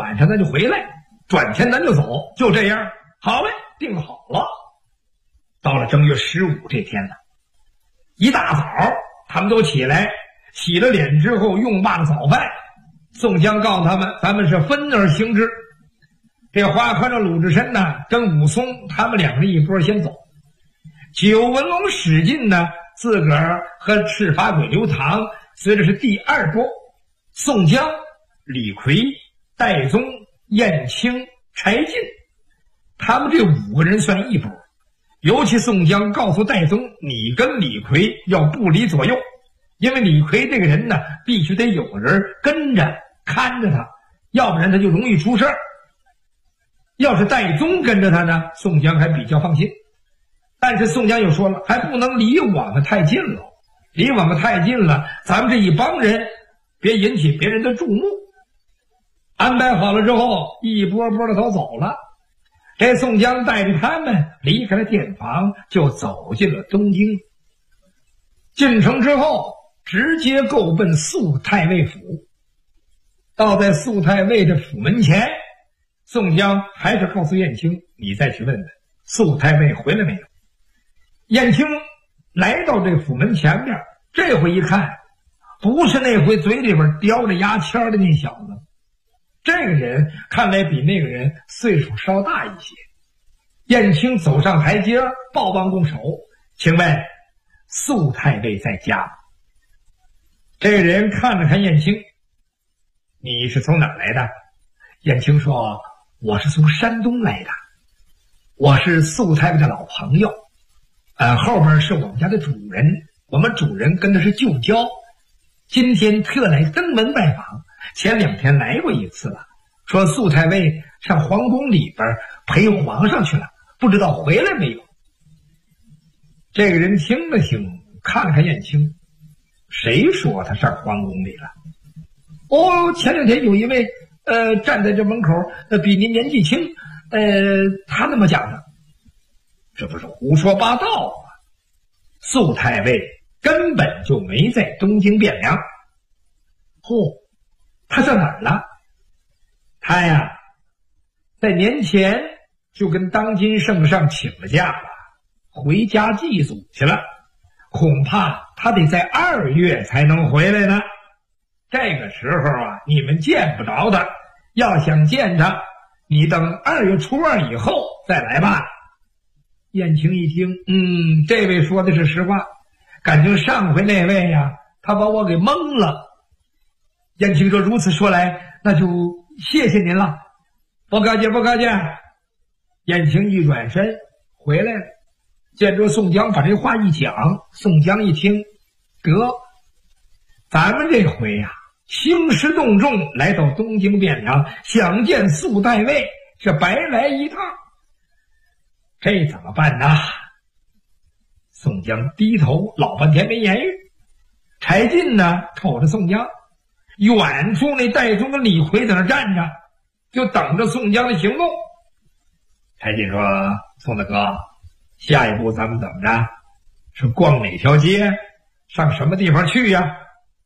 晚上咱就回来，转天咱就走，就这样。好嘞，定好了。到了正月15这天呢，一大早他们都起来，洗了脸之后用罢了早饭。宋江告诉他们，咱们是分而行之。这花宽着鲁智深呢，跟武松他们两个一波先走。九纹龙史进呢，自个儿和赤发鬼刘唐随着是第二波。宋江、李逵、戴宗、燕青、柴进，他们这5个人算一波。尤其宋江告诉戴宗，你跟李逵要不离左右，因为李逵这个人呢，必须得有人跟着看着他，要不然他就容易出事儿。要是戴宗跟着他呢，宋江还比较放心。但是宋江又说了，还不能离我们太近了，离我们太近了，咱们这一帮人别引起别人的注目。安排好了之后，一波波的都走了。这宋江带着他们离开了店房，就走进了东京。进城之后，直接够奔肃太尉府。到在肃太尉的府门前，宋江还是告诉燕青，你再去问问肃太尉回来没有。燕青来到这府门前面，这回一看，不是那回嘴里边叼着牙签的那小子，这个人看来比那个人岁数稍大一些。燕青走上台阶，抱棒拱手，请问肃太尉在家吗？这个人看了看燕青，你是从哪儿来的？燕青说，我是从山东来的，我是肃太尉的老朋友，后边是我们家的主人，我们主人跟他是旧交，今天特来登门拜访，前2天来过一次了，说肃太尉上皇宫里边陪皇上去了，不知道回来没有。这个人听了听，看了看燕青，谁说他上皇宫里了？哦，前2天有一位站在这门口，比您年纪轻，他那么讲的。这不是胡说八道啊！肃太尉根本就没在东京汴梁。他上哪儿了？他呀，在年前就跟当今圣上请了假了，回家祭祖去了，恐怕他得在2月才能回来呢。这个时候啊，你们见不着他，要想见他，你等2月初2以后再来吧。燕青一听，这位说的是实话，感情上回那位呀，他把我给蒙了。燕青说，如此说来，那就谢谢您了。不客气，不客气。燕青一转身回来了，见着宋江把这话一讲，宋江一听，得，咱们这回呀，兴师动众来到东京汴梁，想见肃太尉，是白来一趟。这怎么办呢？宋江低头老半天没言语。柴进呢，瞅着宋江，远处那戴宗跟李逵在那站着，就等着宋江的行动。柴进说，宋大哥，下一步咱们怎么着？是逛哪条街？上什么地方去呀？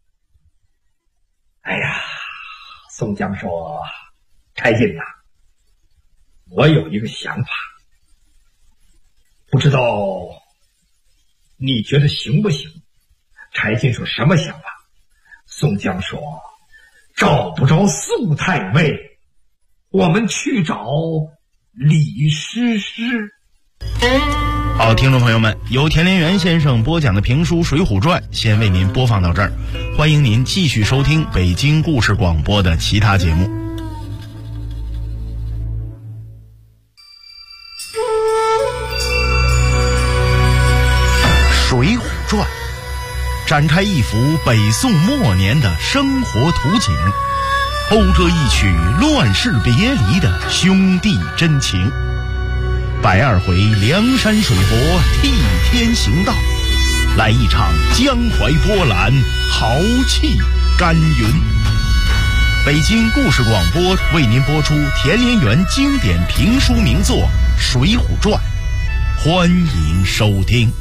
哎呀，宋江说，柴进呐，我有一个想法，不知道你觉得行不行？柴进说，什么想法？宋江说，找不着肃太尉，我们去找李师师。 好，听众朋友们，由田连元先生播讲的评书《水浒传》先为您播放到这儿，欢迎您继续收听北京故事广播的其他节目。《水浒传》展开一幅北宋末年的生活图景，勾勒一曲乱世别离的兄弟真情。102回梁山水泊替天行道，来一场江淮波澜，豪气干云。北京故事广播为您播出田连元经典评书名作《水浒传》，欢迎收听。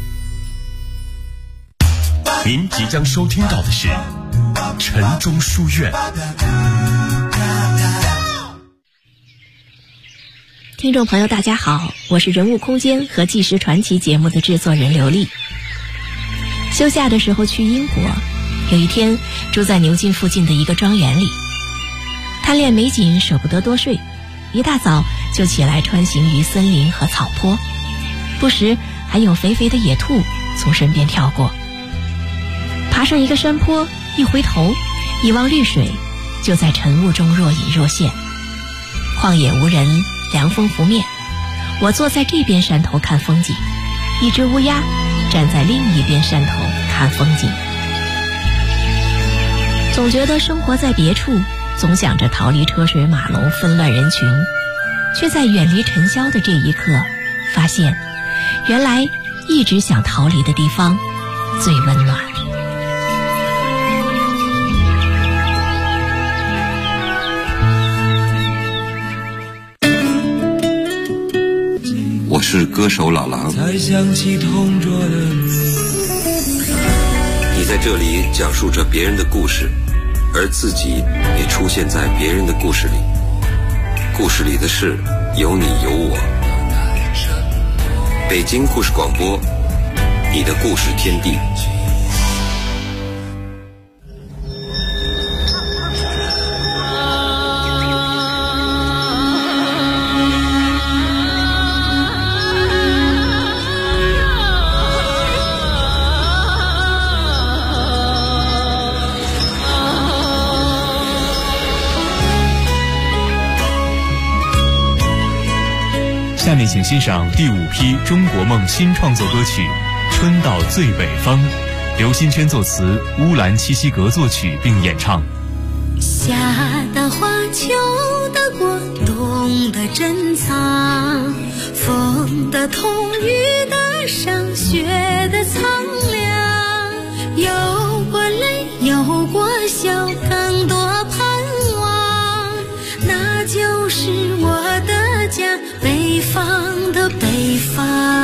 您即将收听到的是晨钟书院。 听众朋友大家好，我是人物空间和纪实传奇节目的制作人刘丽。休假的时候去英国，有一天住在牛津附近的一个庄园里，贪恋美景舍不得多睡，一大早就起来穿行于森林和草坡，不时还有肥肥的野兔从身边跳过。爬上一个山坡，一回头一望绿水，就在晨雾中若隐若现。旷野无人，凉风拂面，我坐在这边山头看风景，一只乌鸦站在另一边山头看风景。总觉得生活在别处，总想着逃离车水马龙纷乱人群，却在远离尘嚣的这一刻发现，原来一直想逃离的地方最温暖。 我是歌手老狼， 才想起同桌的你。 你在这里讲述着别人的故事，而自己也出现在别人的故事里。故事里的事有你有我。北京故事广播，你的故事天地。 下面请欣赏第5批中国梦新创作歌曲《春到最北方》，刘新娟作词，乌兰七西格作曲并演唱。 夏的花，秋的果，冬的珍藏，风的痛，雨的伤，雪的苍凉，有过泪，有过笑，更多盼望，那就是我的家，北方的北方。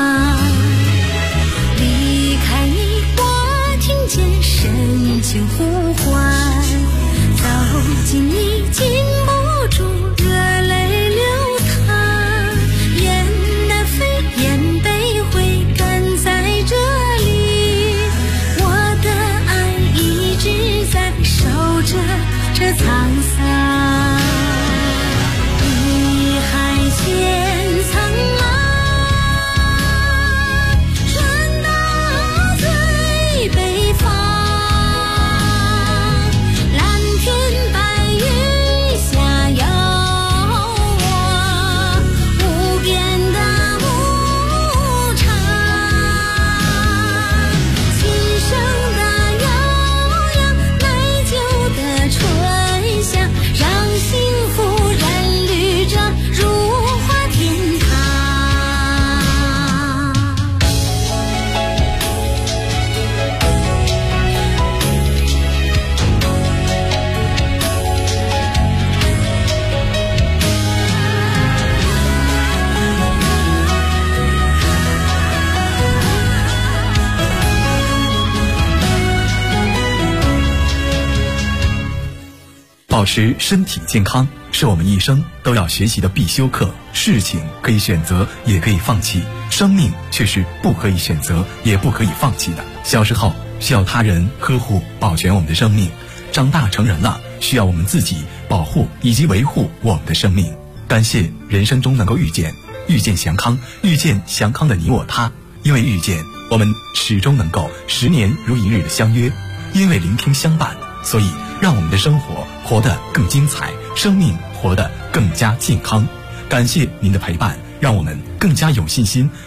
离开你，我听见深情呼唤，走近你，禁不住热泪流淌，雁南飞，雁北回，赶在这里，我的爱一直在守着这沧桑。你还潜藏啊，春到最北方，蓝天白云下有我，无边的牧场，琴声的悠扬，美酒的醇香，让幸福染绿着如花天堂。 保持身体健康是我们一生都要学习的必修课。事情可以选择，也可以放弃，生命却是不可以选择，也不可以放弃的。小时候需要他人呵护保全我们的生命，长大成人了需要我们自己保护以及维护我们的生命。感谢人生中能够遇见祥康，遇见祥康的你我他。因为遇见，我们始终能够10年如一日的相约；因为聆听相伴，所以让我们的生活活得更精彩，生命活得更加健康。感谢您的陪伴，让我们更加有信心